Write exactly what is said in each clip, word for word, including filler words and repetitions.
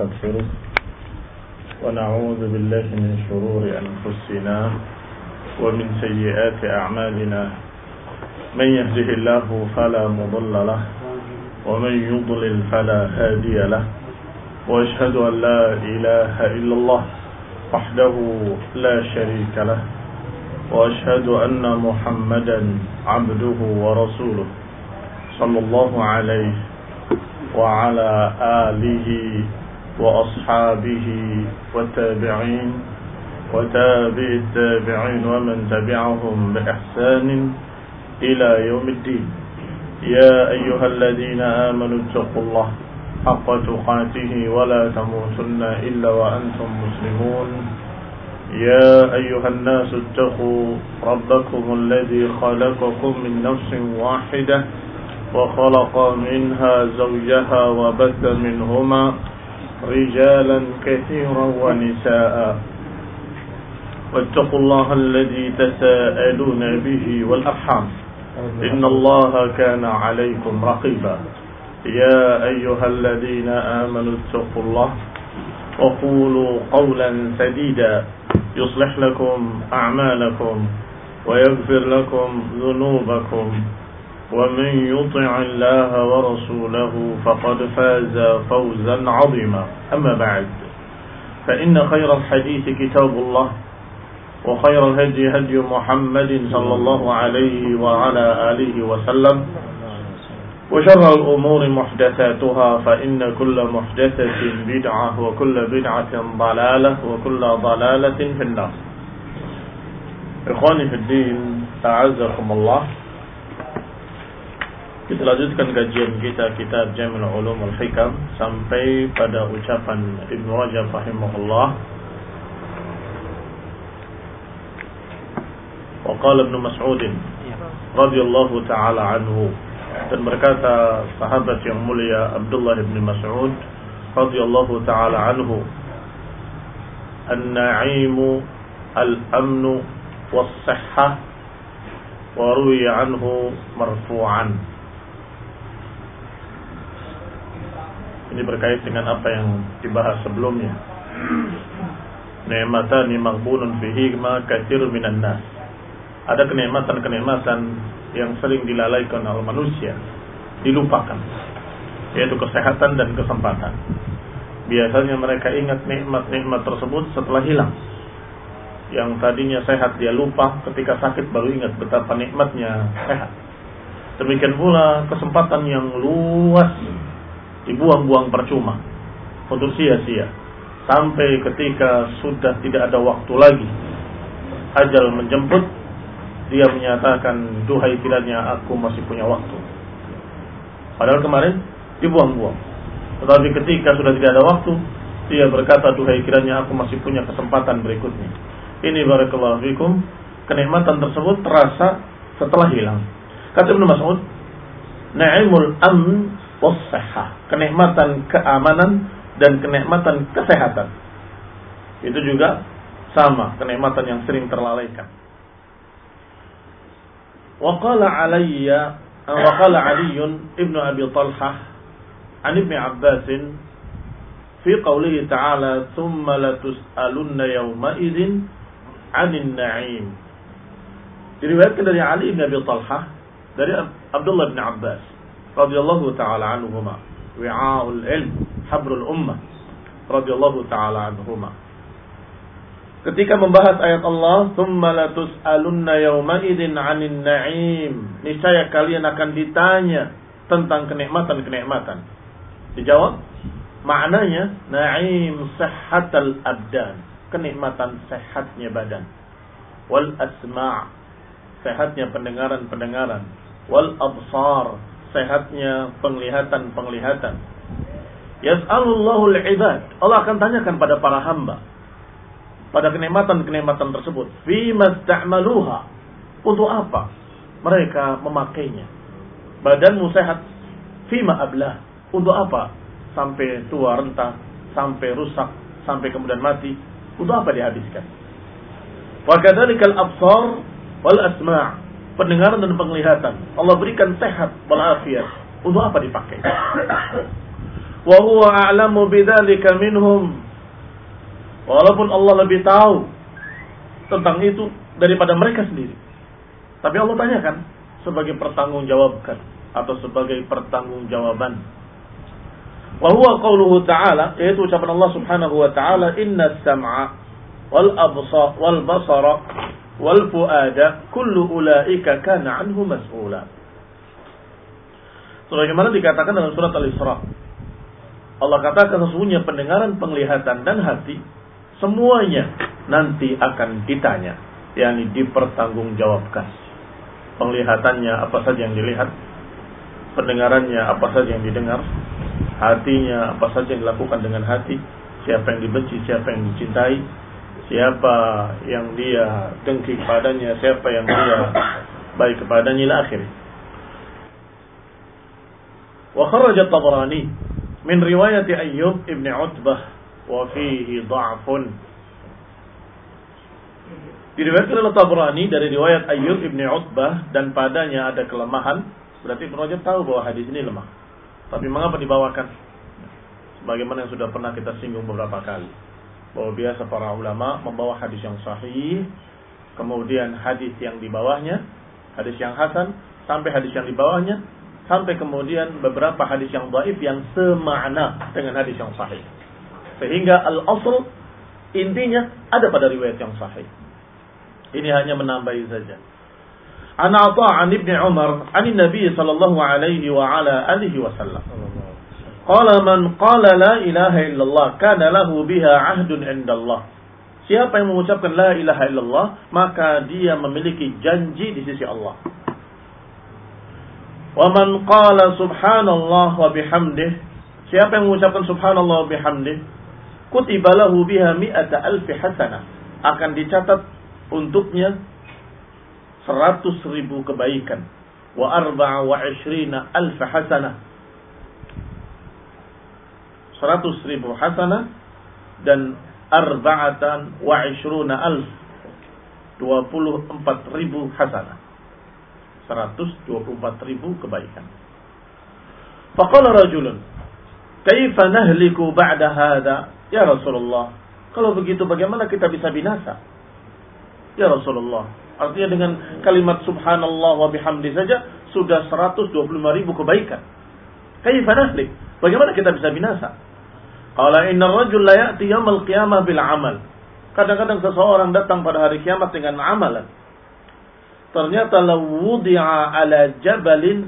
ونستغفره ونعوذ بالله من شرور أنفسنا ومن سيئات أعمالنا من يهده الله فلا مضل له ومن يضلل فلا هادي له وأشهد أن لا إله إلا الله وحده لا شريك له وأشهد أن محمدا عبده ورسوله صلى الله عليه وعلى آله وأصحابه والتابعين وتابع التابعين ومن تبعهم بإحسان إلى يوم الدين. يا أيها الذين آمنوا اتقوا الله حق تقاته ولا تموتن إلا وأنتم مسلمون. يا أيها الناس اتقوا ربكم الذي خلقكم من نفس واحدة وخلق منها زوجها وبث منهما رجالا كثيرا ونساء واتقوا الله الذي تساءلون به والأرحام إن الله كان عليكم رقيبا. يا أيها الذين آمنوا اتقوا الله وقولوا قولا سديدا يصلح لكم أعمالكم ويغفر لكم ذنوبكم ومن يطع الله ورسوله فقد فاز فوزا عظيما. أما بعد فإن خير الحديث كتاب الله وخير الهدي هدي محمد صلى الله عليه وعلى آله وسلم وشر الأمور محدثاتها فإن كل محدثة بدعة وكل بدعة ضلالة وكل ضلالة في النار. إخواني في الدين أعزكم الله. Kita lanjutkan kajian kita kitab Jami' Ulum Al-Hikam sampai pada ucapan Ibnu Rajab rahimahullah. Wa qala Ibnu Mas'ud radhiyallahu ta'ala anhu, dan berkata sahabat yang mulia Abdullah bin Mas'ud radhiyallahu ta'ala anhu, an-na'imu al-amnu was-sihhah wa ruwiya anhu marfu'an. Ini berkait dengan apa yang dibahas sebelumnya. Ni'matani maghbunun fihi ma katsirun minan nas. Ada kenikmatan-kenikmatan yang sering dilalaikan oleh manusia, dilupakan, yaitu kesehatan dan kesempatan. Biasanya mereka ingat nikmat-nikmat tersebut setelah hilang. Yang tadinya sehat dia lupa, ketika sakit baru ingat betapa nikmatnya sehat. Demikian pula kesempatan yang luas dibuang-buang percuma, untuk sia-sia, sampai ketika sudah tidak ada waktu lagi, ajal menjemput, dia menyatakan, duhai kiranya aku masih punya waktu. Padahal kemarin dibuang-buang. Tetapi ketika sudah tidak ada waktu, dia berkata, duhai kiranya aku masih punya kesempatan berikutnya. Ini barakallahu fikum, kenikmatan tersebut terasa setelah hilang. Kata Ibnu Mas'ud, na'imul amn was-sihhah, kenikmatan keamanan dan kenikmatan kesehatan. Itu juga sama, kenikmatan yang sering terlalaikan. Wa qala alayya wa qala Ali ibn Abi Talhah an Ibn Abbas fi qawlihi ta'ala thumma latus'alunna yawma idzin 'anil na'im. Diriwayatkan dari Ali bin Abi Talhah dari Abdullah bin Abbas radhiyallahu ta'ala anhuma, wi'a'ul ilm habrul ummah radhiyallahu ta'ala anhuma, ketika membahas ayat Allah, tsumma latus'alunna yawma idzin 'anil na'im, niscaya kalian akan ditanya tentang kenikmatan-kenikmatan. Dijawab, maknanya na'im sihhatal abdan, kenikmatan sehatnya badan, wal asma', sehatnya pendengaran-pendengaran, wal absar, sehatnya penglihatan-penglihatan. Yas'alullahu al-ibad, Allah akan tanyakan pada para hamba pada kenikmatan-kenikmatan tersebut. Fima sta'maluha, untuk apa mereka memakainya. Badanmu sehat, fima ablah, untuk apa sampai tua renta, sampai rusak, sampai kemudian mati, untuk apa dihabiskan. Wa kadzalikal absar wal asma', pendengaran dan penglihatan Allah berikan sehat walafiat, untuk apa dipakai? wa huwa a'lamu bidzalika minhum. Walaupun Allah lebih tahu tentang itu daripada mereka sendiri. Tapi Allah tanyakan sebagai pertanggungjawabkan atau sebagai pertanggungjawaban. Wa huwa qauluhu ta'ala, yaitu ucapan Allah Subhanahu wa ta'ala, innas sam'a wal absar wal basara wal fuada kullu ulaika kana anhu mas'ula. Sebagaimana dikatakan dalam surat Al-Isra, Allah katakan sesungguhnya pendengaran, penglihatan dan hati semuanya nanti akan ditanya, yakni dipertanggungjawabkan. Penglihatannya apa saja yang dilihat, pendengarannya apa saja yang didengar, hatinya apa saja yang dilakukan dengan hati, siapa yang dibenci, siapa yang dicintai, siapa yang dia dengki kepadanya, siapa yang dia baik kepadanya, ila akhir. Wa kharaja Tabrani min riwayat Ayyub ibn Utbah wa fihi dha'fun. Diriwayatkan oleh Tabrani dari riwayat Ayyub ibn Utbah dan padanya ada kelemahan. Berarti Ibnu Rajab tahu bahwa hadis ini lemah. Tapi mengapa dibawakan? Sebagaimana yang sudah pernah kita singgung beberapa kali, bahwa biasa para ulama membawa hadis yang sahih, kemudian hadis yang di bawahnya, hadis yang hasan, sampai hadis yang di bawahnya, sampai kemudian beberapa hadis yang dhaif yang semakna dengan hadis yang sahih. Sehingga al-asl intinya ada pada riwayat yang sahih. Ini hanya menambahi saja. An Atha' an Ibn Umar an Nabi sallallahu alaihi wa ala alihi wasallam. Qala man qala la ilaha illallah kana lahu biha 'ahdun 'indallah. Siapa yang mengucapkan la ilaha illallah, maka dia memiliki janji di sisi Allah. Wa man qala subhanallah wa bihamdih, siapa yang mengucapkan subhanallah wa bihamdih, kutiba lahu biha mi'ata alfi hasanah, akan dicatat untuknya seratus ribu kebaikan. Wa arba'a wa ishrina alf hasanah, seratus ribu hasanah, dan arba'atan wa ishruna alf, dua puluh empat ribu hasanah, seratus dua puluh empat ribu kebaikan. Faqala rajulun, kaifa nahliku ba'da hadha ya Rasulullah, kalau begitu bagaimana kita bisa binasa ya Rasulullah? Artinya dengan kalimat subhanallah wa bihamdi saja sudah seratus dua puluh lima ribu kebaikan. Kaifa nahlik, bagaimana kita bisa binasa? Qala inna ar-rajul la ya'ti yaumil qiyamah bil amal. Kadang-kadang seseorang datang pada hari kiamat dengan amalan. Ternyata law wudi'a ala jabalin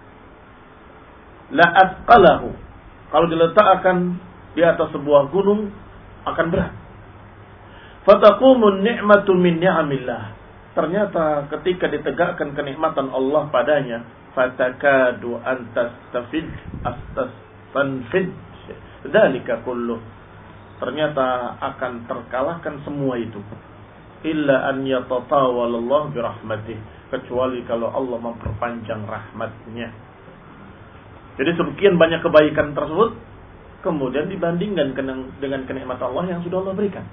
la athqalahu. Kalau diletakkan di atas sebuah gunung akan berat. Fataqumun ni'matu min ni'amillah. Ternyata ketika ditegakkan kenikmatan Allah padanya, fatakadu antastafid astastanfid dzalika kullu. Ternyata akan terkalahkan semua itu. Illa an yatatawal Allah birahmatih, kecuali kalau Allah memperpanjang rahmatnya. Jadi sekian banyak kebaikan tersebut kemudian dibandingkan dengan kenikmatan Allah yang sudah Allah berikan.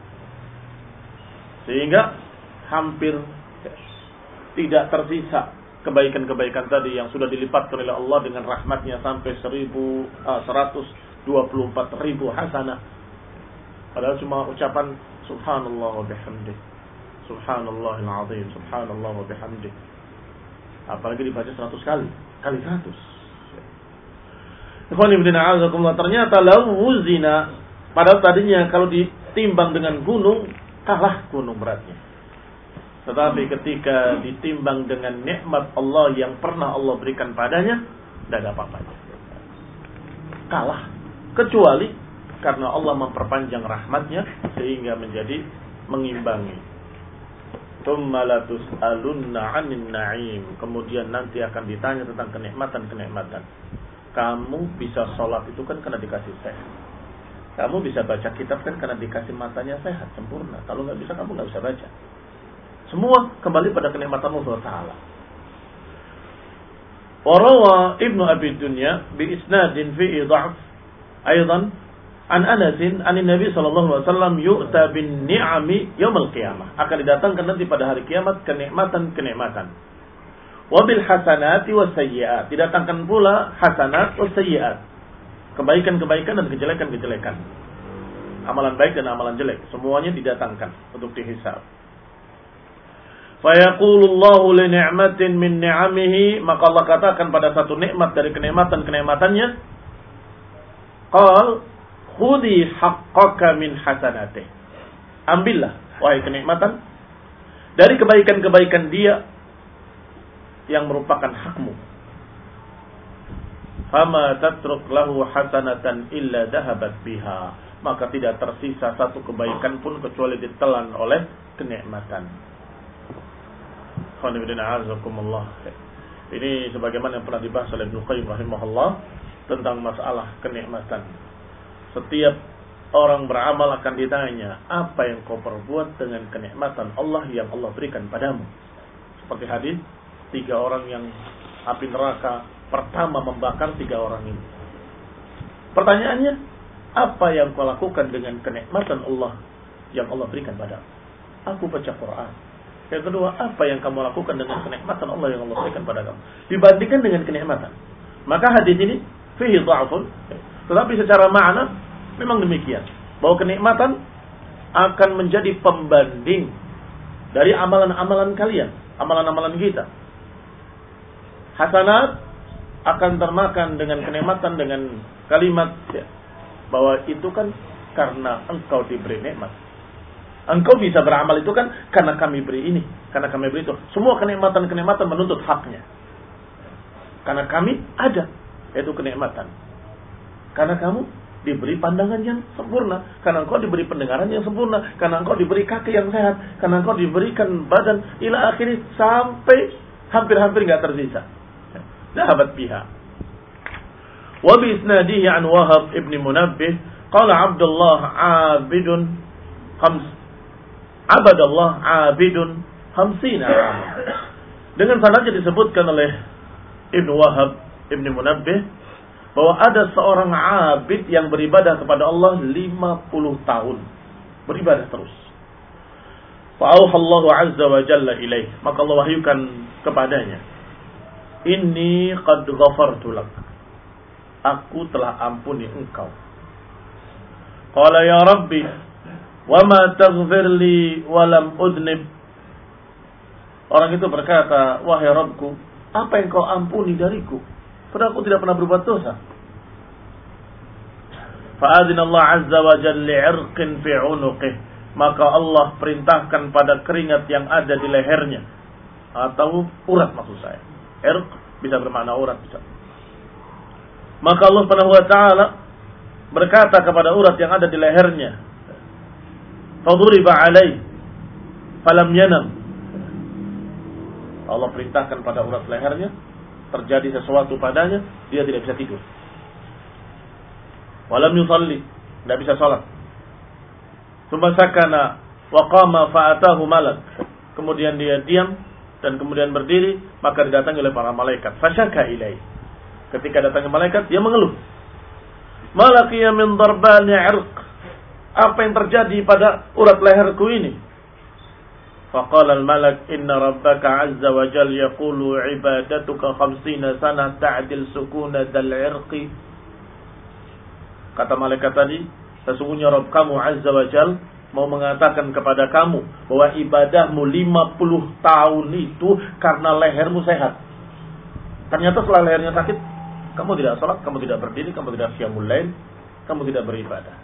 Sehingga hampir tidak tersisa kebaikan-kebaikan tadi yang sudah dilipatkan oleh Allah dengan rahmatnya sampai seribu, uh, seratus dua puluh empat ribu hasanah. Padahal cuma ucapan subhanallah wa bihamdih, subhanallahil azim, subhanallah wa bihamdih. Apalagi dibaca seratus kali, kali seratus. Ikhwan ibn a'azakumullah, ternyata lau wuzina, padahal tadinya kalau ditimbang dengan gunung, kalah gunung beratnya. Tetapi ketika ditimbang dengan nikmat Allah yang pernah Allah berikan padanya, tidak ada apa-apanya. Kalah. Kecuali karena Allah memperpanjang rahmatnya sehingga menjadi mengimbangi. Tsumma latus'alunna 'anil na'im. Kemudian nanti akan ditanya tentang kenikmatan-kenikmatan. Kamu bisa sholat itu kan karena dikasih sehat. Kamu bisa baca kitab kan karena dikasih matanya sehat, sempurna. Kalau nggak bisa, kamu nggak bisa baca. Semua kembali pada kenikmatan Allah Taala. Warawa Ibnu Abi Dunya bi isnadin fi dha'f aidan an Anas an Nabi sallallahu alaihi wasallam yu'ta bin ni'ami yaumil qiyamah. Akan didatangkan nanti pada hari kiamat kenikmatan-kenikmatan. Wa bil hasanati was sayyi'at. Didatangkan pula hasanat was sayyi'at. kebaikan-kebaikan dan kejelekan-kejelekan. Amalan baik dan amalan jelek, semuanya didatangkan untuk dihisab. Fayaqulullahu li ni'matin min ni'amihi, maka Allah katakan pada satu nikmat dari kenikmatan-kenikmatannya, qal khudhi haqqaka min hasanatih. Ambillah wahai kenikmatan dari kebaikan-kebaikan dia yang merupakan hakmu. Fama tatruk lahu hasanatan illa dhahabat biha, maka tidak tersisa satu kebaikan pun kecuali ditelan oleh kenikmatan. Ini sebagaimana yang pernah dibahas oleh Ibnu Qayyim rahimahullah tentang masalah kenikmatan. Setiap orang beramal akan ditanya, apa yang kau perbuat dengan kenikmatan Allah yang Allah berikan padamu? Seperti hadis tiga orang yang api neraka pertama membakar tiga orang ini. Pertanyaannya, apa yang kau lakukan dengan kenikmatan Allah yang Allah berikan padamu? Aku baca Quran. Yang kedua, apa yang kamu lakukan dengan kenikmatan Allah yang Allah berikan pada kamu? Dibandingkan dengan kenikmatan. Maka hadis ini fihi dha'fun, tetapi secara makna memang demikian. Bahwa kenikmatan akan menjadi pembanding dari amalan-amalan kalian, amalan-amalan kita. Hasanat akan termakan dengan kenikmatan dengan kalimat ya, bahwa itu kan karena engkau diberi nikmat. Engkau bisa beramal itu kan karena kami beri ini, karena kami beri itu. Semua kenikmatan-kenikmatan menuntut haknya. Karena kami ada, yaitu kenikmatan. Karena kamu diberi pandangan yang sempurna, karena engkau diberi pendengaran yang sempurna, karena engkau diberi kaki yang sehat, karena engkau diberikan badan, ila akhirnya sampai hampir-hampir enggak tersisa. Dhahabat biha. Wa bi isnadihi an Wahab ibn Munabbih qala Abdullah 'abidun khams Abadallah 'abidun khamsina 'am. Dengan sanadnya disebutkan oleh Ibnu Wahab ibn Munabbih bahwa ada seorang 'abid yang beribadah kepada Allah lima puluh tahun. Beribadah terus. Fa'auhallahu 'azza wa jalla ilaih, maka Allah wahyukan kepadanya, inni qad ghafartu lak, aku telah ampuni engkau. Qala ya Rabbi, wa ma taghfir li wa lam udnib. Orang itu berkata, wahai Rabbku, apa yang kau ampuni dariku, padahal aku tidak pernah berbuat dosa. Fa'adina Allah azza wa jalla li'irqin fi 'unuqih, maka Allah perintahkan pada keringat yang ada di lehernya, atau urat maksud saya. Irq bisa bermakna urat bisa. Maka Allah Subhanahu wa taala berkata kepada urat yang ada di lehernya, faduriba alai falam yanam. Allah perintahkan pada urat lehernya, terjadi sesuatu padanya, dia tidak bisa tidur. Walam yusalli, tidak bisa salat. Tsumma sakana wa qama fa'atahu malak. Kemudian dia diam dan kemudian berdiri, maka didatangi oleh para malaikat. Fasyaka ilai. Ketika datang malaikat, dia mengeluh. Malakiya min darbani 'irq. Apa yang terjadi pada urat leherku ini? Faqala al-malak inna rabbaka 'azza wa jalla yaqulu 'ibadatuka khamsina sanah ta'dil sukuna dal 'irqi. Kata malaikat tadi, sesungguhnya Rabb kamu 'azza wa jalla mau mengatakan kepada kamu bahwa ibadahmu lima puluh tahun itu karena lehermu sehat. Ternyata setelah lehernya sakit, kamu tidak salat, kamu tidak berdiri, kamu tidak qiyamul lail, kamu tidak beribadah.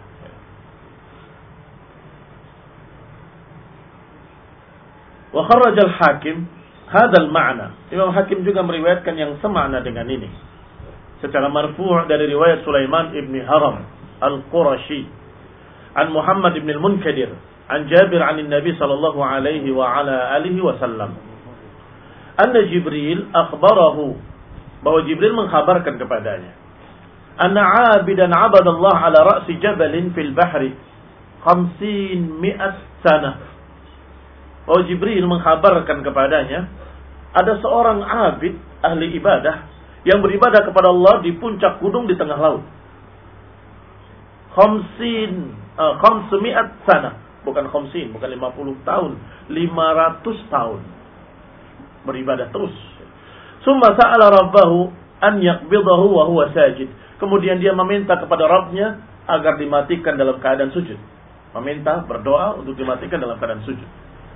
Wa kharraj al-Hakim hadzal ma'na. Imam Hakim juga meriwayatkan yang semakna dengan ini. Secara marfu' dari riwayat Sulaiman ibn Haram al-Qurashi an Muhammad ibn al-Munkadir an Jabir an Nabi sallallahu alaihi wa ala alihi wasallam. Anna Jibril akhbarahu, bahwa Jibril mengkhabarkan kepadanya, anna 'abidan 'abadallah ala ra'si jabalin fil bahri khamsin mi'at sanah. Bahwa Jibril mengkhabarkan kepadanya, ada seorang abid ahli ibadah yang beribadah kepada Allah di puncak gunung di tengah laut. Khamsin, uh, khamsumi'at sana, bukan khamsin, bukan lima puluh tahun, lima ratus tahun beribadah terus. Summa sa'ala rabbahu an yaqbidahu wa huwa sajid. kemudian dia meminta kepada Rabbnya agar dimatikan dalam keadaan sujud. Meminta, berdoa untuk dimatikan dalam keadaan sujud.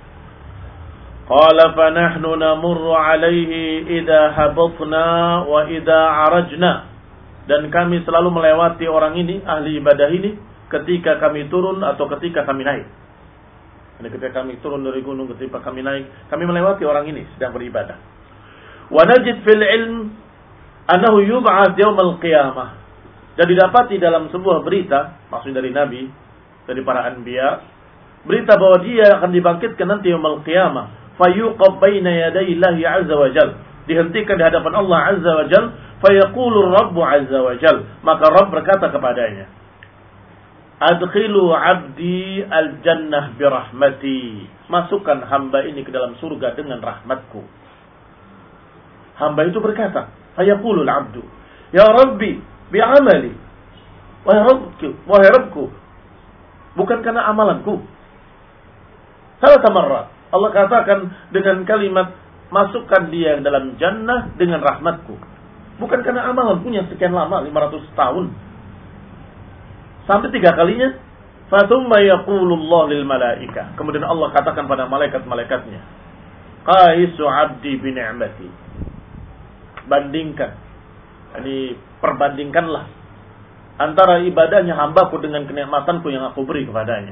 Qala fa nahnu namurru alaihi idza habatna wa idza arajna. Dan kami selalu melewati orang ini, ahli ibadah ini, ketika kami turun atau ketika kami naik. Jadi ketika kami turun dari gunung, ketika kami naik, kami melewati orang ini sedang beribadah. Wa najid fil ilm annahu yub'ats yaumal qiyamah. Dan didapati dalam sebuah berita, maksud dari Nabi, dari para anbiya, berita bahwa dia akan dibangkitkan nanti yaumal qiyamah, fayuqab baina yaday Allah azza wa jalla. Dihentikan di hadapan Allah azza wa jalla, fayaqulu Rabbu azza wa jalla. Maka Rabb berkata kepadanya, adkhilu abdi al-jannah birahmati. Masukkan hamba ini ke dalam surga dengan rahmatku. Hamba itu berkata, fayaqulu al-abdu, ya Rabbi bi'amali. Wahai Rabbku, wahai Rabbku, bukan karena amalanku. Salah tamarrat. Allah katakan dengan kalimat, masukkan dia dalam jannah dengan rahmatku. Bukan karena amalan punya sekian lama, lima ratus tahun. Sampai tiga kalinya. Fathumma yaqulullah lil malaikah. Kemudian Allah katakan pada malaikat-malaikatnya, qaisu abdi bi ni'mati. Bandingkan. Ini perbandingkanlah antara ibadahnya hambaku dengan kenikmatanku yang aku beri kepadanya.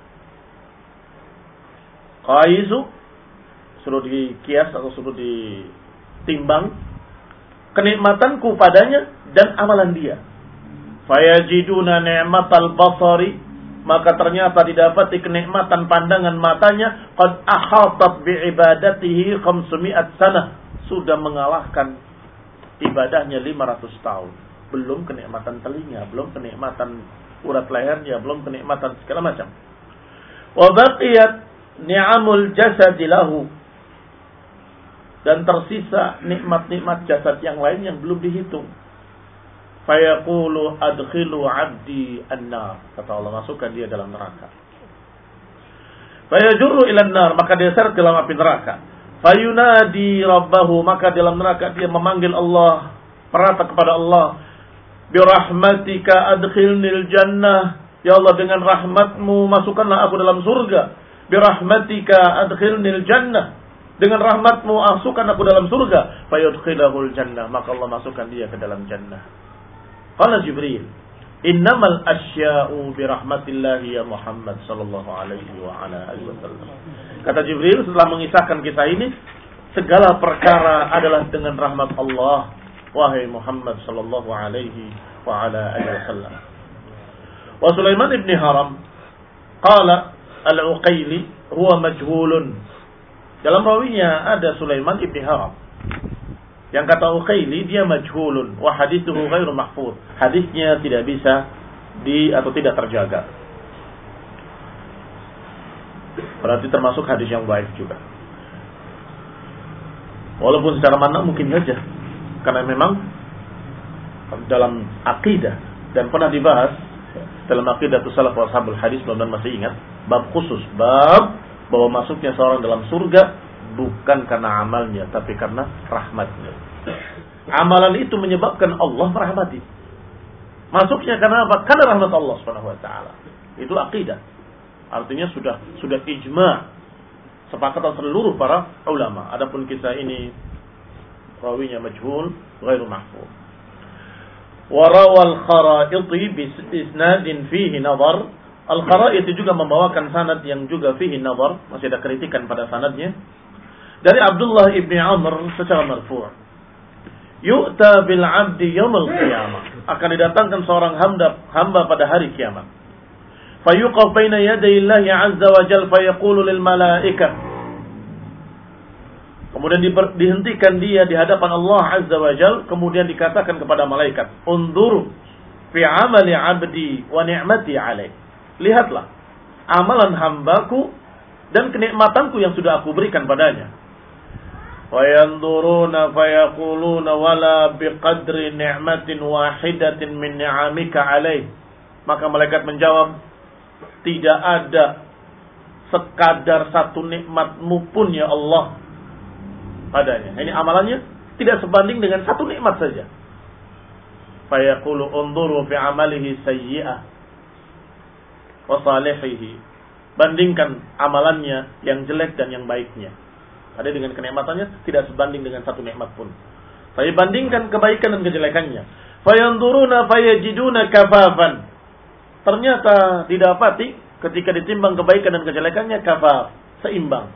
Qaisu suruh dikias atau suruh ditimbang kenikmatanku padanya dan amalan dia. Fayajiduna ni'matal basari, maka ternyata didapati kenikmatan pandangan matanya, qad ahatat bi ibadatihi khamsumi'at sanah, sudah mengalahkan ibadahnya lima ratus tahun. Belum kenikmatan telinga, belum kenikmatan urat lehernya, belum kenikmatan segala macam. Wa baqiyat ni'amul jasadi lahu, dan tersisa nikmat-nikmat jasad yang lain yang belum dihitung. Fayaqulu adkhilu abdi an-nar. Kata Allah, masukkan dia dalam neraka. Fayajurru ila an-nar, maka dia seret dalam api neraka. Fayunadi rabbahu, maka dalam neraka dia memanggil Allah, merata kepada Allah, birahmatika adkhilnil jannah. Ya Allah, dengan rahmatmu masukkanlah aku dalam surga. Birahmatika adkhilnil jannah. Dengan rahmatmu masukkan aku dalam surga. Fayudkhilahul jannah, maka Allah masukkan dia ke dalam jannah. Qala Jibril, innamal asya'u birahmatillahi ya Muhammad sallallahu alaihi wa ala alihi wasallam. Kata Jibril setelah mengisahkan kisah ini, segala perkara adalah dengan rahmat Allah, wahai Muhammad sallallahu alaihi wa ala alihi wasallam. Wa Sulaiman ibn Haram qala al-Uqayli huwa majhulun. Dalam rawinya ada Sulaiman ibn Haram. Yang kata Uqayli dia majhulun wa hadithuhu ghairu mahfuz. Hadisnya tidak bisa di atau tidak terjaga. Berarti termasuk hadis yang baik juga. Walaupun secara makna mungkin saja, karena memang dalam akidah dan pernah dibahas dalam akidah salaf wa ashabul hadis, mudah-mudahan masih ingat, bab khusus, bab bahwa masuknya seorang dalam surga bukan karena amalnya, tapi karena rahmatnya. Amalan itu menyebabkan Allah merahmati. Masuknya karena apa? Karena rahmat Allah subhanahu wa taala. Itu akidah. Artinya sudah sudah ijma', sepakatan seluruh para ulama. Adapun kisah ini rawinya majhul, ghairu mahfuz. Wa rawal kharaiti bi isnadin fihi nadhar. Al-Kharaiti juga membawakan sanad yang juga fihi nazar, masih ada kritikan pada sanadnya. Dari Abdullah ibn Amr secara marfu'. Yu'ta bil 'abdi yaumil qiyamah. Akan didatangkan seorang hamba hamba pada hari kiamat. Fayuqaf baina yaday Allah 'azza wa jalla fayaqulu lil malaikah. Kemudian dihentikan dia di hadapan Allah 'azza wa jalla, kemudian dikatakan kepada malaikat, "Unzur fi 'amali 'abdi wa ni'mati 'alaihi." Lihatlah amalan hambaku dan kenikmatanku yang sudah aku berikan padanya. Wa yanzuruna fayaquluna wala biqadri ni'matin wahidatin min ni'amika alaih. Maka malaikat menjawab, tidak ada sekadar satu nikmatmu pun ya Allah padanya. Ini amalannya tidak sebanding dengan satu nikmat saja. fayaqulu unzuru fi amalihi sayyi'ah wa salihihi. Bandingkan amalannya yang jelek dan yang baiknya. Ada dengan kenikmatannya tidak sebanding dengan satu nikmat pun. Saya bandingkan kebaikan dan kejelekannya. Fayanzuruna fayajiduna kafafan. Ternyata didapati ketika ditimbang kebaikan dan kejelekannya kafaf, seimbang.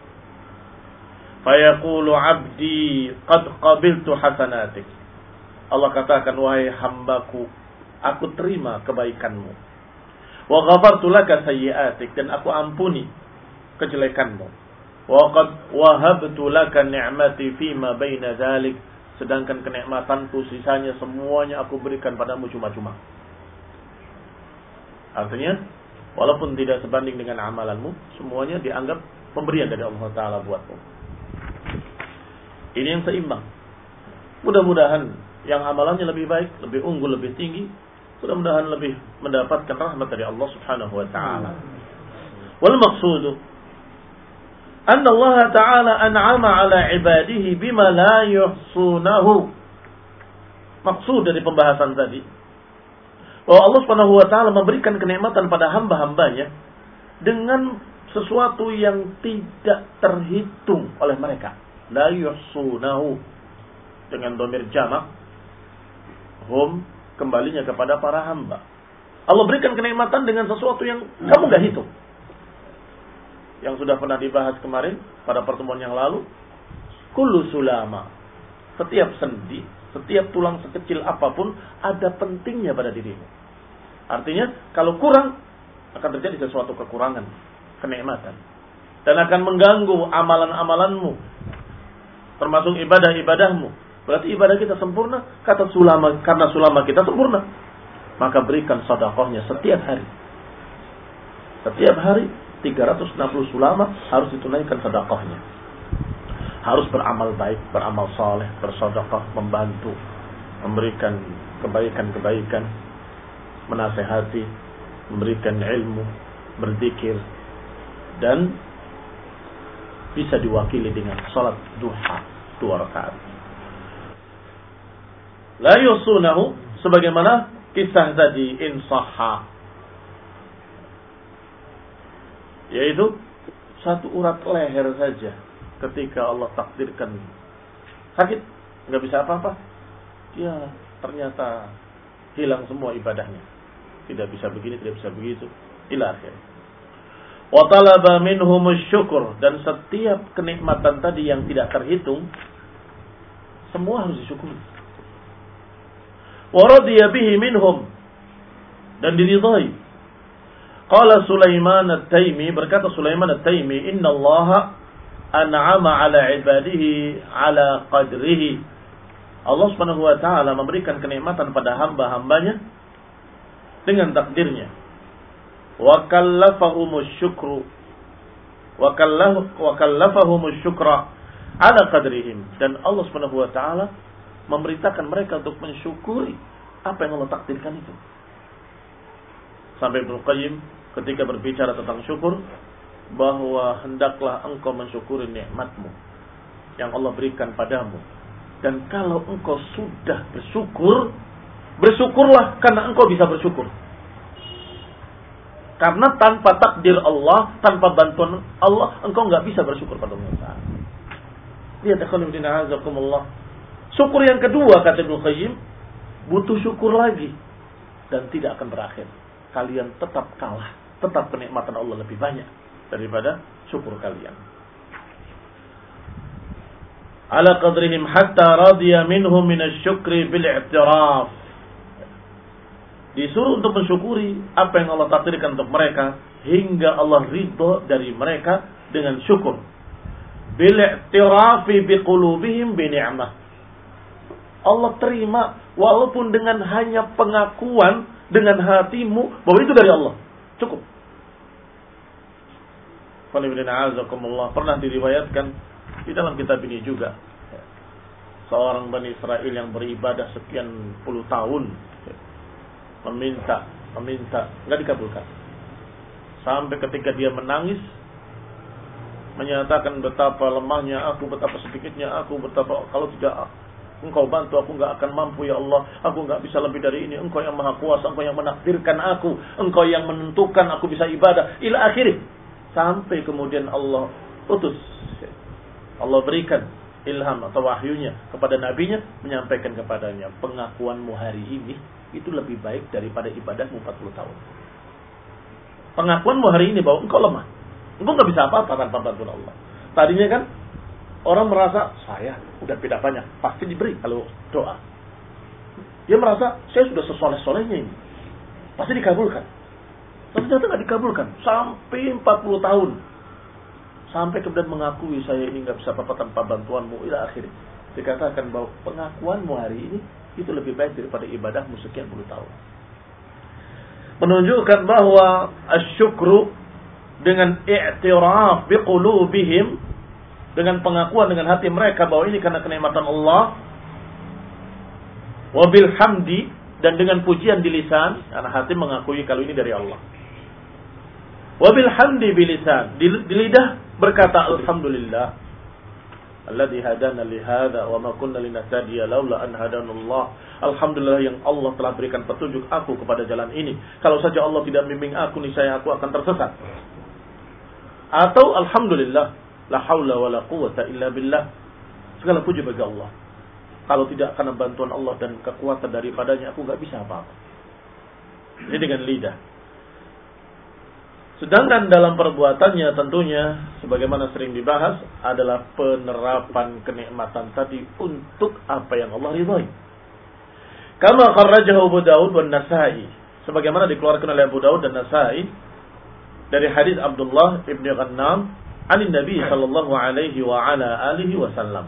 Fayaqulu 'abdi qad qabiltu hasanatik. Allah katakan, wahai hambaku, aku terima kebaikanmu. Wa ghafartu laka sayyi'atik, dan aku ampuni kejelekanmu. Wa qad wahabtu laka ni'mati fima baina dzalik, sedangkan kenikmatanku sisanya semuanya aku berikan padamu cuma-cuma. Artinya, walaupun tidak sebanding dengan amalanmu, semuanya dianggap pemberian dari Allah Ta'ala buatmu. Ini yang seimbang. Mudah-mudahan yang amalannya lebih baik, lebih unggul, lebih tinggi, mudah-mudahan lebih mendapatkan rahmat dari Allah Subhanahu wa Ta'ala. Wal maqsudu anna Allah Ta'ala an'ama 'ala 'ibadihi bima la yuhsunahu. Maksud dari pembahasan tadi, bahwa Allah Subhanahu wa Ta'ala memberikan kenikmatan pada hamba-hambanya dengan sesuatu yang tidak terhitung oleh mereka. La yuhsunahu dengan dhamir jamak, hum kembalinya kepada para hamba. Allah berikan kenikmatan dengan sesuatu yang kamu gak hitung. Yang sudah pernah dibahas kemarin pada pertemuan yang lalu, kullu sulama, setiap sendi, setiap tulang sekecil apapun ada pentingnya pada dirimu. Artinya kalau kurang akan terjadi sesuatu kekurangan, kenikmatan, dan akan mengganggu amalan-amalanmu, termasuk ibadah-ibadahmu. Berarti ibadah kita sempurna, kata sulama, karena sulama kita sempurna, maka berikan sedekahnya setiap hari. Setiap hari tiga ratus enam puluh sulama harus ditunaikan sedekahnya. Harus beramal baik, beramal saleh, bersedekah, membantu, memberikan kebaikan-kebaikan, menasehati, memberikan ilmu, berzikir, dan bisa diwakili dengan salat duha dua rakaat. La yusunahu, sebagaimana kisah tadi insahha, yaitu satu urat leher saja ketika Allah takdirkan sakit, nggak bisa apa-apa, ya ternyata hilang semua ibadahnya, tidak bisa begini, tidak bisa begitu, ila akhir. Wa talaba minhum syukur, dan setiap kenikmatan tadi yang tidak terhitung semua harus disyukuri. Wa radiya bihi minhum, dan diridhai. Qala Sulaiman At-Taimi, berkata Sulaiman At-Taimi, inna Allah an'ama 'ala 'ibadihi 'ala qadrihi. Allah Subhanahu wa Ta'ala memberikan kenikmatan pada hamba-hambanya dengan takdirnya. Wa kallafahumus syukru wa kallahu wa kallafahumus syukra 'ala qadrihim, dan Allah Subhanahu wa Ta'ala memerintahkan mereka untuk mensyukuri apa yang Allah takdirkan itu. Sampai Ibnu Qayyim ketika berbicara tentang syukur, bahwa hendaklah engkau mensyukuri nikmatmu yang Allah berikan padamu. Dan kalau engkau sudah bersyukur, bersyukurlah karena engkau bisa bersyukur. Karena tanpa takdir Allah, tanpa bantuan Allah, engkau nggak bisa bersyukur pada Allah. Lihat ikhwan fillah, azakumullah. Syukur yang kedua, kata Ibnu Qayyim, butuh syukur lagi dan tidak akan berakhir. Kalian tetap kalah, tetap kenikmatan Allah lebih banyak daripada syukur kalian. Ala qadrihim hatta radiya minhum minasyukri bil i'tiraf. Disuruh untuk mensyukuri apa yang Allah takdirkan untuk mereka hingga Allah ridha dari mereka dengan syukur. Bil i'tirafi biqulubihim bi ni'mah. Allah terima walaupun dengan hanya pengakuan dengan hatimu bahwa itu dari Allah. Cukup. Pernah diriwayatkan di dalam kitab ini juga, seorang Bani Israel yang beribadah sekian puluh tahun meminta, meminta, enggak dikabulkan. Sampai ketika dia menangis, menyatakan betapa lemahnya aku, betapa sedikitnya aku, betapa kalau tidak Engkau bantu, aku nggak akan mampu ya Allah. Aku nggak bisa lebih dari ini. Engkau yang maha kuasa, Engkau yang menakdirkan aku. Engkau yang menentukan aku bisa ibadah. Ila akhirih. Sampai kemudian Allah utus. Allah berikan ilham atau wahyunya kepada nabinya, menyampaikan kepadanya, pengakuanmu hari ini itu lebih baik daripada ibadahmu empat puluh tahun. Pengakuanmu hari ini bahwa engkau lemah. Engkau nggak bisa apa-apa tanpa bantuan Allah. Tadinya kan orang merasa, saya udah beda banyak, pasti diberi kalau doa. Dia merasa, saya sudah sesoleh-solehnya ini, pasti dikabulkan. Tapi ternyata nggak dikabulkan. Sampai empat puluh tahun. Sampai kemudian mengakui, saya ini nggak bisa apa-apa tanpa bantuanmu. Ila akhirnya. Dikatakan bahwa pengakuanmu hari ini, itu lebih baik daripada ibadahmu sekian puluh tahun. Menunjukkan bahwa asyukru dengan i'tiraf biqulubihim, dengan pengakuan dengan hati mereka bahwa ini karena kenikmatan Allah, wabil hamdi, dan dengan pujian di lisan, karena hati mengakui kalau ini dari Allah. Wabil hamdi bilisan, di, di lidah berkata alhamdulillah alladzi hadana li hadza wa ma kunna linahtadiya laula an hadanallah. Alhamdulillah yang Allah telah berikan petunjuk aku kepada jalan ini. Kalau saja Allah tidak bimbing aku, niscaya aku akan tersesat. Atau alhamdulillah la haula wala quwwata illa billah. Segala puji bagi Allah. Kalau tidak karena bantuan Allah dan kekuatan daripadanya, aku enggak bisa apa-apa. Ini dengan lidah. Sedangkan dalam perbuatannya tentunya, sebagaimana sering dibahas, adalah penerapan kenikmatan tadi untuk apa yang Allah ridhai. Kama kharrajahu Abu Daud dan Nasa'i, sebagaimana dikeluarkan oleh Abu Daud dan Nasa'i dari hadis Abdullah ibn Ghanam anin Nabi sallallahu alaihi wa ala alihi wasallam.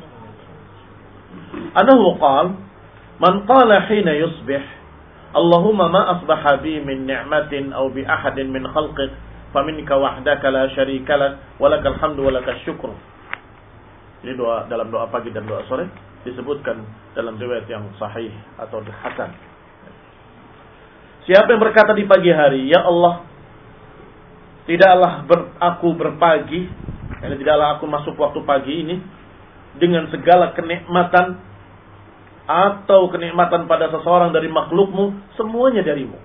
Anahu qala, man qala hina yusbih, Allahumma ma asbaha bi min ni'matin aw bi ahadin min khalqik faminka wahdaka la syarika lak walakal hamdu walakal syukru. Ini doa dalam doa pagi dan doa sore disebutkan dalam riwayat yang sahih atau hasan. Siapa yang berkata di pagi hari, ya Allah, tidaklah ber, aku berpagi, yani tidaklah aku masuk waktu pagi ini dengan segala kenikmatan atau kenikmatan pada seseorang dari makhlukmu, semuanya darimu.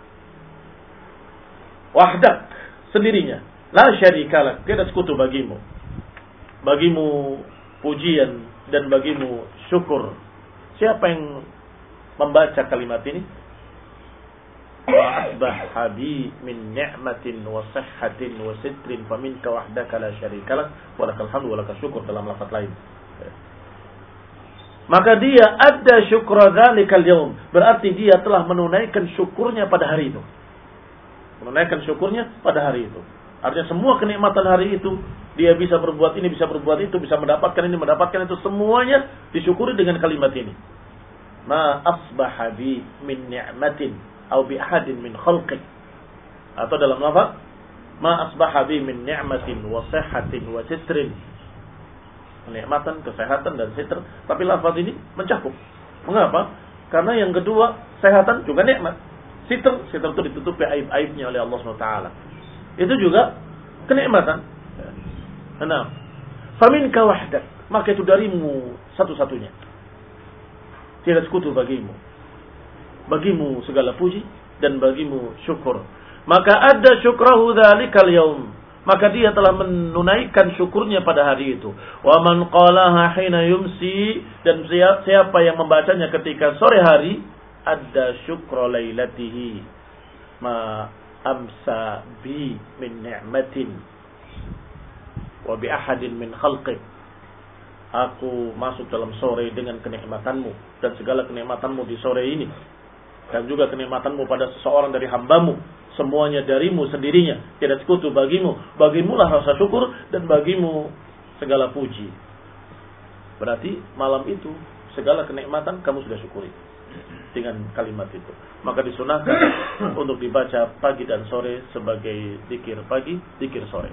Wahdak, sendirinya. La syarika lak, tiada sekutu bagimu. Bagimu pujian dan bagimu syukur. Siapa yang membaca kalimat ini? Wa asbaha bi min ni'matin wa sihhatin wa sitrin faminka wahdaka la syarika lak walakal hamdu walakal syukur, dalam lafaz lain. Maka dia ada syukra dzalikal yaum, berarti dia telah menunaikan syukurnya pada hari itu. Menunaikan syukurnya pada hari itu. Artinya semua kenikmatan hari itu, dia bisa berbuat ini, bisa berbuat itu, bisa mendapatkan ini, mendapatkan itu, semuanya disyukuri dengan kalimat ini. Ma asbaha bi min ni'matin aw bi ahadin min khalqik. Atau dalam lafaz, ma asbaha bi min ni'matin wa sihhatin wa sitrin. Kenikmatan, kesehatan dan sitr. Tapi lafaz ini mencakup. Mengapa? Karena yang kedua, kesehatan juga nikmat. Sitr, sitr itu ditutupi aib-aibnya oleh Allah subhanahu wa taala. Itu juga kenikmatan. Nah, faminka wahdak, maka itu darimu satu-satunya. Tidak sekutu bagimu. Bagimu segala puji dan bagimu syukur. Maka ada syukrahu dzalikal yaum, maka dia telah menunaikan syukurnya pada hari itu. Wa man qalaha hina yumsi, dan siapa yang membacanya ketika sore hari, ada syukra lailatihi ma amsa bi min ni'matin wa bi ahadin min khalqik. Aku masuk dalam sore dengan kenikmatanmu dan segala kenikmatanmu di sore ini, dan juga kenikmatanmu pada seseorang dari hambamu, semuanya darimu sendirinya, tidak sekutu bagimu. Bagimulah rasa syukur dan bagimu segala puji. Berarti malam itu segala kenikmatan kamu sudah syukuri dengan kalimat itu. Maka disunahkan untuk dibaca pagi dan sore sebagai zikir pagi, zikir sore.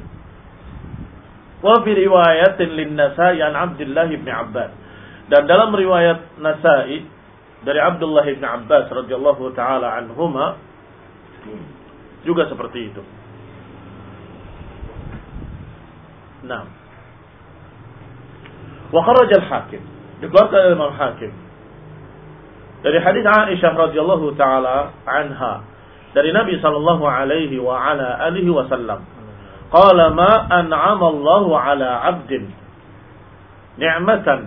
Wa fi riwayatin lin Nasa'i an Abdullah bin Abbas, dan dalam riwayat Nasa'i dari Abdullah bin Abbas radhiyallahu taala anhuma juga seperti itu. Nah, wa kharaja al-Hakim, dikeluarkan oleh Imam Hakim Dari hadis Aisyah radhiyallahu taala anha dari Nabi sallallahu alaihi wa ala alihi wasallam, qala ma an'ama Allahu ala 'abdin ni'matan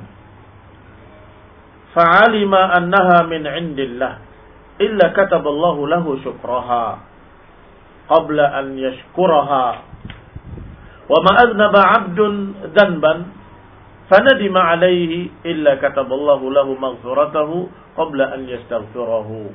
fa'alima annaha min 'indillah illa kataballahu lahu syukraha qabla an yashkuraha wa ma aznaba 'abdun dhanban fanadima 'alaihi illa kataballahu lahu maghfiratahu qabla an yastaghfirahu.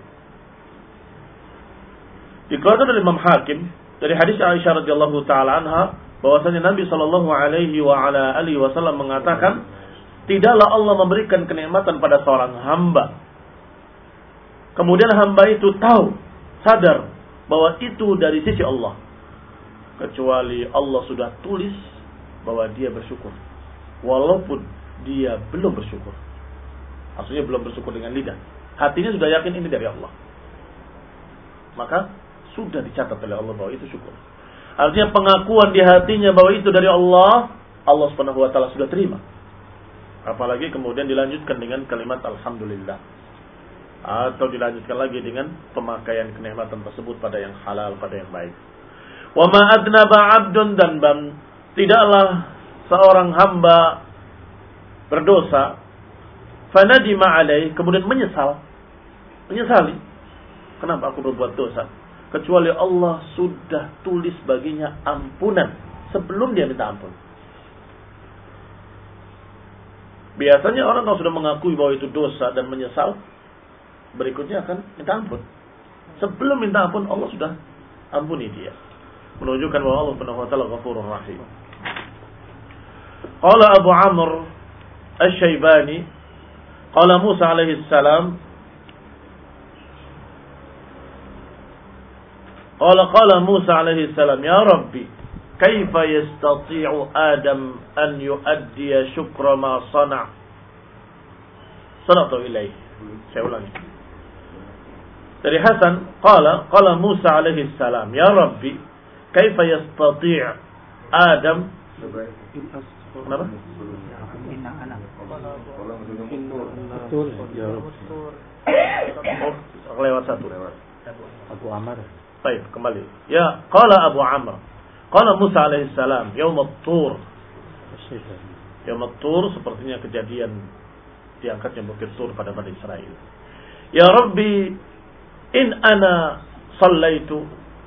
Dikeluarkan dari Imam Hakim dari hadis Aisyah radhiyallahu taala anha bahwasanya Nabi sallallahu alaihi wa ala alihi wasallam mengatakan, tidaklah Allah memberikan kenikmatan pada seorang hamba, kemudian hamba itu tahu, sadar bahwa itu dari sisi Allah, kecuali Allah sudah tulis bahwa dia bersyukur walaupun dia belum bersyukur. Maksudnya belum bersyukur dengan lidah, hatinya sudah yakin ini dari Allah, maka sudah dicatat oleh Allah bahwa itu syukur. Artinya pengakuan di hatinya bahwa itu dari Allah, Allah Subhanahu wa taala sudah terima. Apalagi kemudian dilanjutkan dengan kalimat alhamdulillah, atau dilanjutkan lagi dengan pemakaian kenikmatan tersebut pada yang halal, pada yang baik. Wa ma adnaba 'abdun danban, tidaklah seorang hamba berdosa, fanadima alaih, kemudian menyesal, menyesali, kenapa aku berbuat dosa, kecuali Allah sudah tulis baginya ampunan sebelum dia minta ampun. Biasanya orang kalau sudah mengakui bahwa itu dosa dan menyesal, berikutnya akan minta ampun. Sebelum minta ampun, Allah sudah ampuni dia, menunjukkan bahwa Allah Subhanahu wa taala Ghafurur Rahim. Qala Abu Amr Asy-Syaibani, qala Musa alaihi salam, qala qala Musa alaihi salam, ya Rabbi, kaifa yastati'u Adam an yuaddiya syukra ma sana'? Sanatu ilaihi. Saya ulangi. Dari Hasan, qala qala Musa alaihi salam, ya Rabbi, kaifa yastati' Adam, kenapa? Inna ana. Betul, ya Rabb. Oh, lewat satu. Abu Amr. Baik, kembali. Ya, qala Abu Amr. Qala Musa alaihi salam, yaum at-tur. Yaum at-tur sepertinya kejadian diangkatnya bukit Tur pada Bani Israel. Ya Rabbi, in ana sallaitu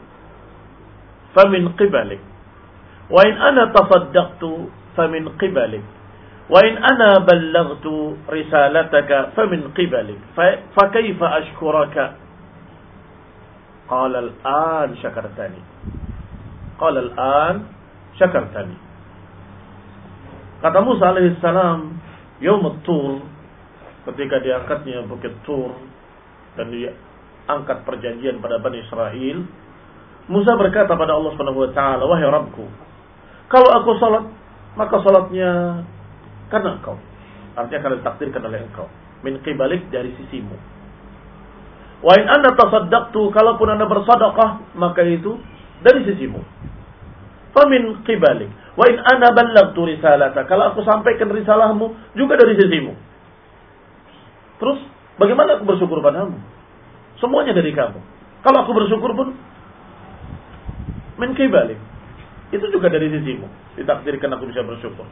famin qibalik, wa in ana tasaddaqtu famin qibalik, wa in ana ballaghtu risalataka famin qibalik, fa kayfa ashkuraka? Qala al-an syakartani. Qala al-an syakartani. Kata Musa alaihi salam, yaum at-tur, ketika diangkatnya bukit Tur dan diangkat perjanjian pada Bani Israel, Musa berkata pada Allah Subhanahu wa taala, wahai Rabbku, kalau aku salat, maka salatnya karena Engkau. Artinya karena ditakdirkan oleh Engkau. Min qibalik, dari sisimu. Wa in anna tasaddaqtu, kalaupun Anda bersedekah, maka itu dari sisimu. Fa min qibalik. Wa in ana ballaghtu risalata, kalau aku sampaikan risalahmu juga dari sisimu. Terus bagaimana aku bersyukur padamu? Semuanya dari kamu. Kalau aku bersyukur pun min qibalik, itu juga dari sisimu. Ditakdirkan aku bisa bersyukur.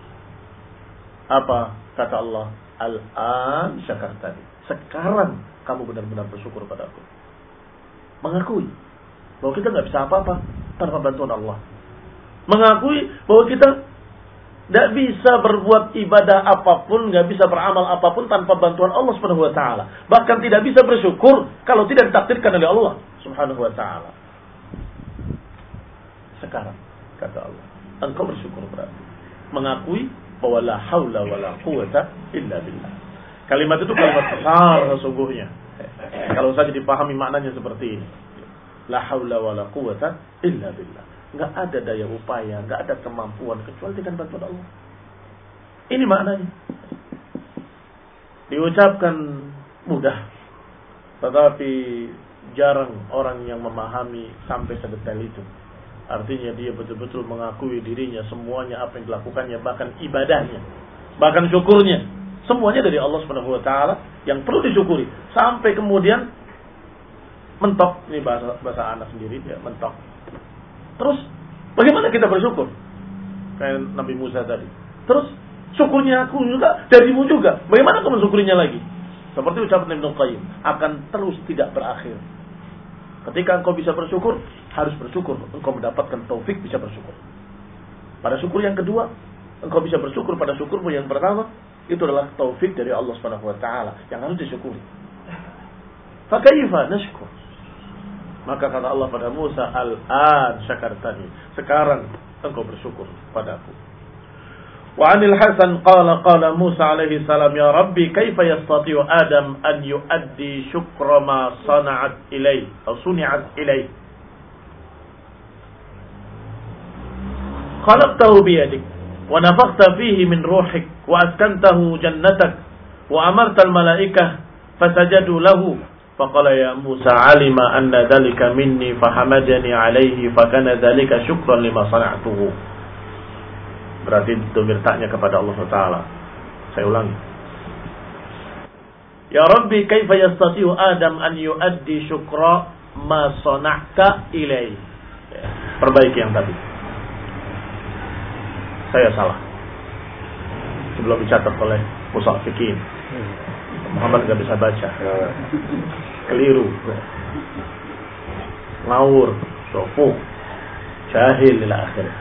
Apa kata Allah? Al-an syakartani. Sekarang kamu benar-benar bersyukur padaku. Mengakui bahwa kita nggak bisa apa-apa tanpa bantuan Allah. Mengakui bahwa kita tidak bisa berbuat ibadah apapun, nggak bisa beramal apapun tanpa bantuan Allah Subhanahu wa taala. Bahkan tidak bisa bersyukur kalau tidak ditakdirkan oleh Allah Subhanahu wa taala. Sekarang kata Allah, engkau bersyukur berarti mengakui bahwa la haula wala quwata illa billah. Kalimat itu kalimat besar sesungguhnya. Kalau saja dipahami maknanya seperti ini. La haula wala quwata illa billah. Enggak ada daya upaya, enggak ada kemampuan kecuali dengan bantuan Allah. Ini maknanya. Diucapkan mudah, tetapi jarang orang yang memahami sampai sedetail itu. Artinya dia betul-betul mengakui dirinya, semuanya apa yang dilakukannya, bahkan ibadahnya, bahkan syukurnya, semuanya dari Allah Subhanahu wa taala yang perlu disyukuri sampai kemudian mentok. Ini bahasa bahasa anak sendiri ya, mentok. Terus bagaimana kita bersyukur? Kayak Nabi Musa tadi. Terus syukurnya aku juga darimu juga. Bagaimana kamu mensyukurinya lagi? Seperti ucapan Ibnu Qayyim, akan terus tidak berakhir. Ketika engkau bisa bersyukur, harus bersyukur. Engkau mendapatkan taufik bisa bersyukur. Pada syukur yang kedua, engkau bisa bersyukur pada syukurmu yang pertama, itu adalah taufik dari Allah Subhanahu wa taala yang harus disyukuri. Fa kaifa nashkur? Maka kata Allah pada Musa, al-an syakartani. Sekarang engkau bersyukur padaku. Wa 'anil Hasan qala qala Musa alaihi salam, ya Rabbi kaifa yastati'u Adam an yuaddi syukra ma sana'at ilai atau suni'at ilai. Khalaqtahu biyadik wa nafakhta fihi min ruhik wa askantahu jannatak wa amarta al-malaikah fasajadu lahu faqala ya Musa 'alima anna dhalika minni fahamadani 'alaihi fakana dhalika syukran lima sana'tuhu. Berarti domir taknya kepada Allah Taala. Saya ulangi. Ya Rabbi kaifa yastati'u Adam an yuaddi syukra ma sana'ta ilai. Ya, perbaiki yang tadi. Saya salah. Sebelum dicatat oleh Musa Fikin. Muhammad enggak bisa baca. Keliru. Ngawur, sofu, jahil ila akhirnya.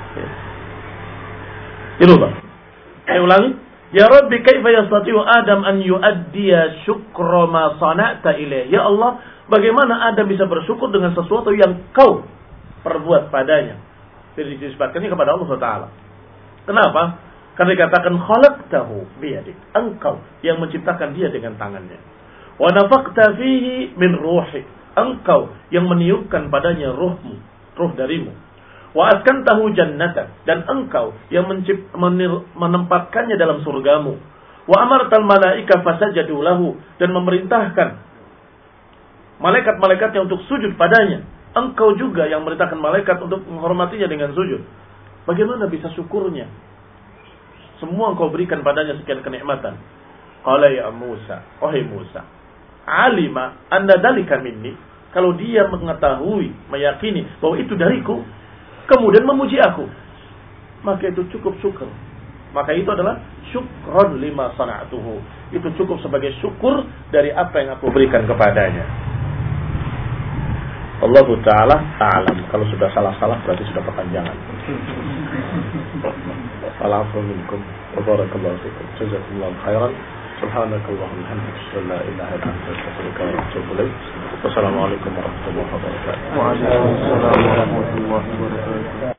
Itu Bang. Saya ulangi. Ya Rabbi kaifa yastati'u Adam an yuaddiya syukra ma sana'ta ilaih. Ya Allah, bagaimana Adam bisa bersyukur dengan sesuatu yang kau perbuat padanya? Jadi disebutkannya kepada Allah Taala. Kenapa? Karena dikatakan khalaqtahu biyadik. Engkau yang menciptakan dia dengan tangannya. Wa nafakhta fihi min ruhi. Engkau yang meniupkan padanya ruhmu, ruh darimu. Wa askantahu jannatak, dan engkau yang mencip, menir, menempatkannya dalam surgamu. Wa amartal malaika fasajadu lahu, dan memerintahkan malaikat-malaikatnya untuk sujud padanya. Engkau juga yang memerintahkan malaikat untuk menghormatinya dengan sujud. Bagaimana bisa syukurnya? Semua engkau berikan padanya sekian kenikmatan. Qala ya Musa, wahai Musa, alima anna dalika minni. Kalau dia mengetahui, meyakini bahwa itu dariku, kemudian memuji aku, maka itu cukup syukur. Maka itu adalah syukron lima sana'tuhu. Itu cukup sebagai syukur dari apa yang aku berikan kepadanya. Allah Ta'ala a'lam. Kalau sudah salah-salah berarti sudah perpanjangan. Alhamdulillah. Wabarakallahu fikum. Jazakumullahu khairan. Subhanakallahumma wa bihamdika la ilaha illa anta astaghfiruka wa atubu ilaik. Wassalamualaikum warahmatullahi wabarakatuh. Waalaikumsalam warahmatullahi wabarakatuh.